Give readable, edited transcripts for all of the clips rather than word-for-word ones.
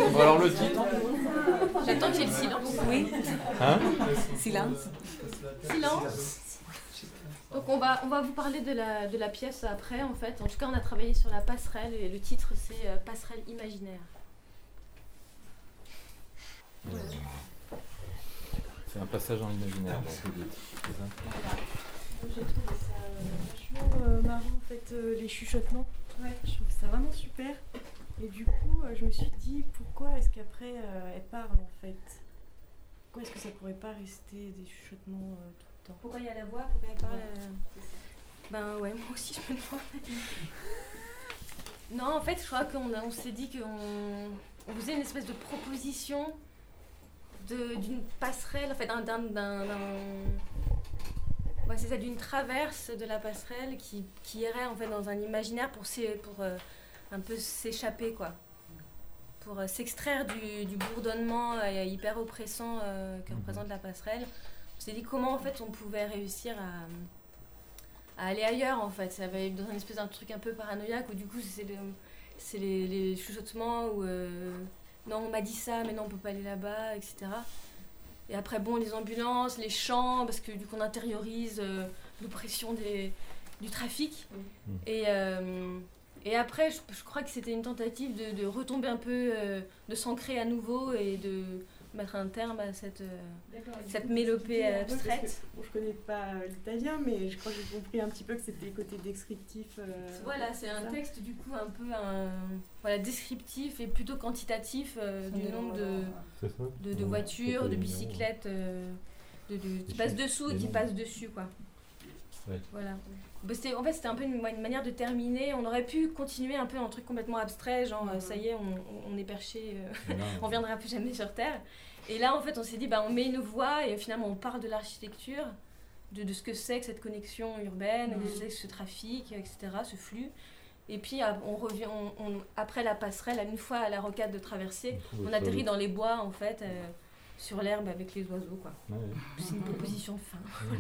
Bon, alors le titre. J'attends qu'il y ait le silence. Oui. Hein? Silence. Silence. Donc on va vous parler de la pièce après en fait. En tout cas on a travaillé sur la passerelle et le titre c'est Passerelle imaginaire. C'est un passage en imaginaire. C'est ça. J'ai trouvé ça vachement marrant en fait, les chuchotements. Ouais, je trouve ça vraiment super. Et du coup, je me suis dit pourquoi est-ce qu'après elle parle en fait? Pourquoi est-ce que ça pourrait pas rester des chuchotements tout le temps? Pourquoi il y a la voix? Pourquoi elle parle? Ben ouais, moi aussi je me demande. Non, en fait, je crois qu'on s'est dit qu'on faisait une espèce de proposition d'une passerelle, en fait, ouais, c'est ça, d'une traverse de la passerelle qui irait en fait dans un imaginaire pour un peu s'échapper, quoi. Pour s'extraire du bourdonnement hyper oppressant que représente la passerelle. On s'est dit comment en fait on pouvait réussir à aller ailleurs en fait. Ça va être dans une espèce d'un truc un peu paranoïaque où du coup c'est les chuchotements où non on m'a dit ça mais non on peut pas aller là-bas, etc. Et après bon les ambulances, les chants parce que du coup on intériorise l'oppression du trafic. Et après je crois que c'était une tentative de retomber un peu, de s'ancrer à nouveau et de mettre un terme à cette mélopée abstraite. Bon, je connais pas l'italien, mais je crois que j'ai compris un petit peu que c'était le côté descriptif. Voilà, c'est un texte du coup un peu descriptif et plutôt quantitatif du nombre de voitures, de bicyclettes qui passent dessous et qui passent dessus, quoi. Ouais. Voilà. En fait, c'était un peu une manière de terminer. On aurait pu continuer un peu en truc complètement abstrait, genre ça y est, on est perché, on reviendra plus jamais sur Terre. Et là, en fait, on s'est dit, on met une voix et finalement, on parle de l'architecture, de ce que c'est que cette connexion urbaine, de ce que c'est que ce trafic, etc., ce flux. Et puis, on revient, après la passerelle, une fois à la rocade de traversée, on atterrit dans les bois, en fait, sur l'herbe avec les oiseaux, quoi. Ouais. C'est une proposition de fin.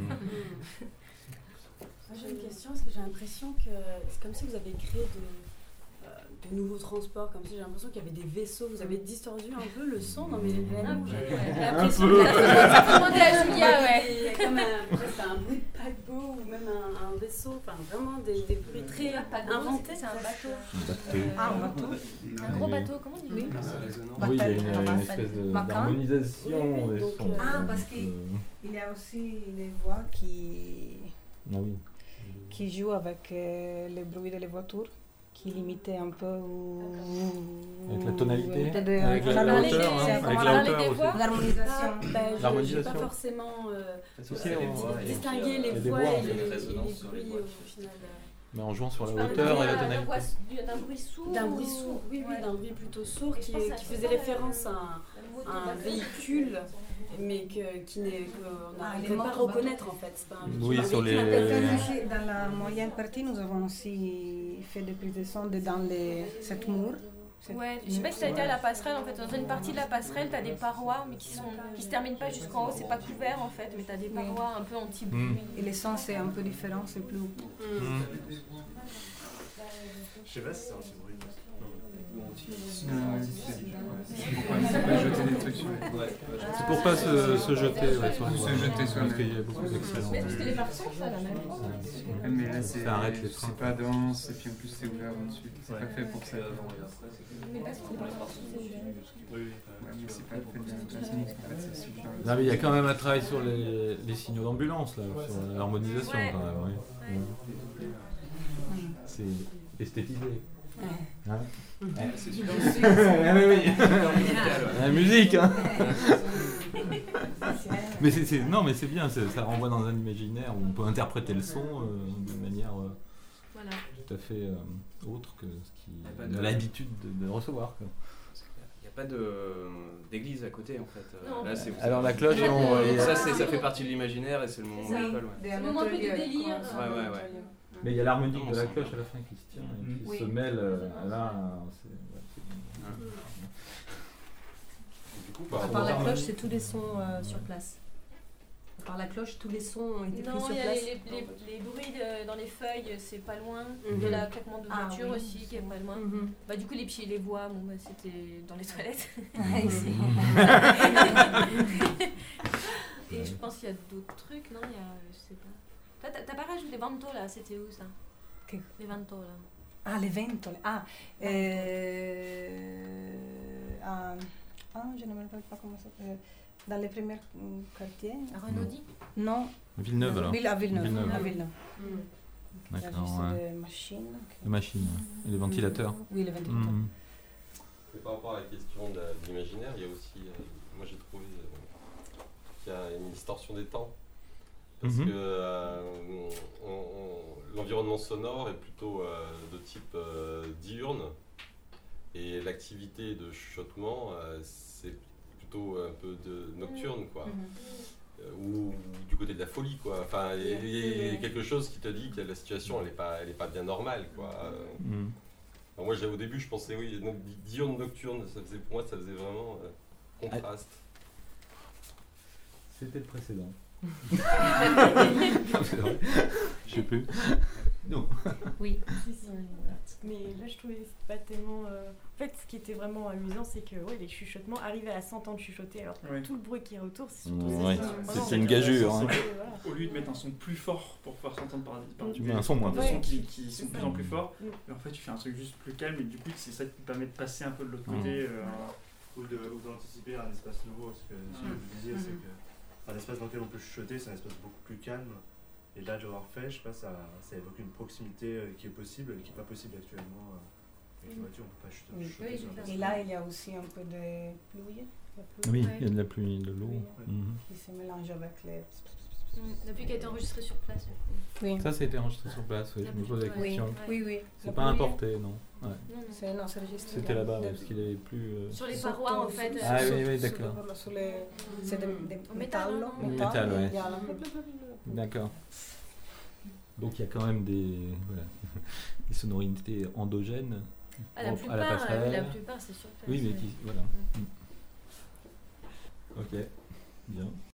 J'ai une question, parce que j'ai l'impression que c'est comme si vous avez créé de nouveaux transports, comme si j'ai l'impression qu'il y avait des vaisseaux. Vous avez distordu un peu le son dans mes veines. J'ai l'impression que ça peut demander à Julia, ouais. Il y a comme un bruit de paquebot ou même un vaisseau, enfin vraiment des bruits très inventés. C'est un bateau. Un bateau. Un gros bateau, comment on dit? Oui, il y a une espèce d'harmonisation des sons. Ah, parce qu'il y a aussi les voix qui jouent avec les bruits des voitures, qui limitaient un peu avec la tonalité, avec la hauteur, avec la hauteur aussi. L'harmonisation. Je n'ai pas forcément distingué les voix et les bruits au final. Mais en jouant sur la hauteur et la tonalité. D'un bruit sourd. D'un bruit sourd, oui, d'un bruit plutôt sourd qui faisait référence à un véhicule, mais qu'on n'arrivait pas à reconnaître en fait. C'est pas un véhicule. Oui, sur les. Dans la moyenne partie, nous avons aussi fait des prises de son dans cette mur. Ouais, je sais pas si ça a été à la passerelle en fait. Dans une partie de la passerelle, t'as des parois mais qui se terminent pas jusqu'en haut, c'est pas couvert en fait, mais t'as des parois un peu anti-bruit. Et le son c'est un peu différent, c'est plus. Je sais pas si c'est anti-bruit. C'est pour pas se jeter sur les se jeter parce qu'il y a beaucoup d'excellents. Mais parce que les parties ça la même. Mais là c'est pas dense et puis en plus c'est ouvert au-dessus. C'est pas fait pour ça. Mais parce que les parties c'est ouvert. Mais c'est pas fait de la technique en fait, c'est super. Non mais il y a quand même un travail sur les signaux d'ambulance là, sur l'harmonisation quand même. Oui. C'est esthétisé. Hein? C'est super. Oui. La musique, hein. Mais mais c'est bien, ça renvoie dans un imaginaire où on peut interpréter le son d'une manière tout à fait autre que ce qu'on a l'habitude de recevoir. Il n'y a pas d'église à côté en fait. Non, là, alors la cloche, ça fait partie de l'imaginaire et c'est le moment d'école. C'est un moment un peu de délire. Ouais. Mais il y a l'harmonique de la cloche à la fin qui se tient et qui se mêle là. À part la cloche, c'est tous les sons sur place. par la cloche, tous les sons ont été pris Non, sur il y a place. les bruits dans les feuilles, c'est pas loin. Mhm. De la claquement de Ah voiture oui, aussi, qui est pas loin. Mhm. Bah, du coup, les pieds et les voix, bon, bah, c'était dans les toilettes. Et je pense qu'il y a d'autres trucs, non? Il y a, je sais pas. Toi, t'as pas rajouté les ventaux là, c'était où ça? Les ventaux là. Ah, le ventole. Je ne me rappelle pas comment ça s'appelle. Dans les premiers quartiers. À Renaudie? Non. Villeneuve alors. À Villeneuve. Villeneuve. À Villeneuve. Il y a D'accord, juste ouais. des machines. Les machines et les ventilateurs. Oui, les ventilateurs. Mhm. Et par rapport à la question de l'imaginaire, il y a aussi, moi j'ai trouvé qu'il y a une distorsion des temps. Parce Mhm. que l'environnement sonore est plutôt de type diurne et l'activité de chuchotement c'est plutôt un peu de nocturne quoi. Ou du côté de la folie quoi. Enfin, il y a quelque chose qui te dit que la situation elle est pas bien normale quoi. Mhm. Alors moi au début je pensais oui donc diurne nocturne pour moi ça faisait vraiment contraste. C'était le précédent. C'est vrai. Je sais plus. Non. Oui. Si. Mais là, je trouvais pas tellement. En fait, ce qui était vraiment amusant, c'est que les chuchotements arrivaient à s'entendre chuchoter, alors que tout le bruit qui est autour, c'est surtout Ouais. ça. C'est une gageure. Hein. Au lieu de mettre un son plus fort pour pouvoir s'entendre par Tu mets un son moins des fort. sons qui sont de plus en plus forts, mais en fait tu fais un truc juste plus calme et du coup c'est ça qui te permet de passer un peu de l'autre côté. Ou d'anticiper un espace nouveau, parce que ce que vous disiez, c'est que un espace dans lequel on peut chuchoter, c'est un espace beaucoup plus calme. Et là, de l'avoir fait, je sais pas, ça évoque une proximité qui est possible et qui n'est pas possible actuellement. Avec les voitures, on peut pas chuchoter sur un Et là, il y a aussi un peu de pluie. Oui, il y a de la pluie, de l'eau. Qui se mélange avec les... La pluie qui a été enregistrée sur place. Oui. Ça, a été enregistré sur place, oui. Je me pose la question. Oui. C'est pas importé, non. Ouais. C'est enregistré. C'était là-bas, parce qu'il avait plus. Sur les parois, en fait. Ah oui, d'accord. C'est de métal, non? Métal, ouais. D'accord. Donc il y a quand même des sonorités endogènes à la plupart, c'est sur place. Oui, mais qui, voilà. Ok, bien.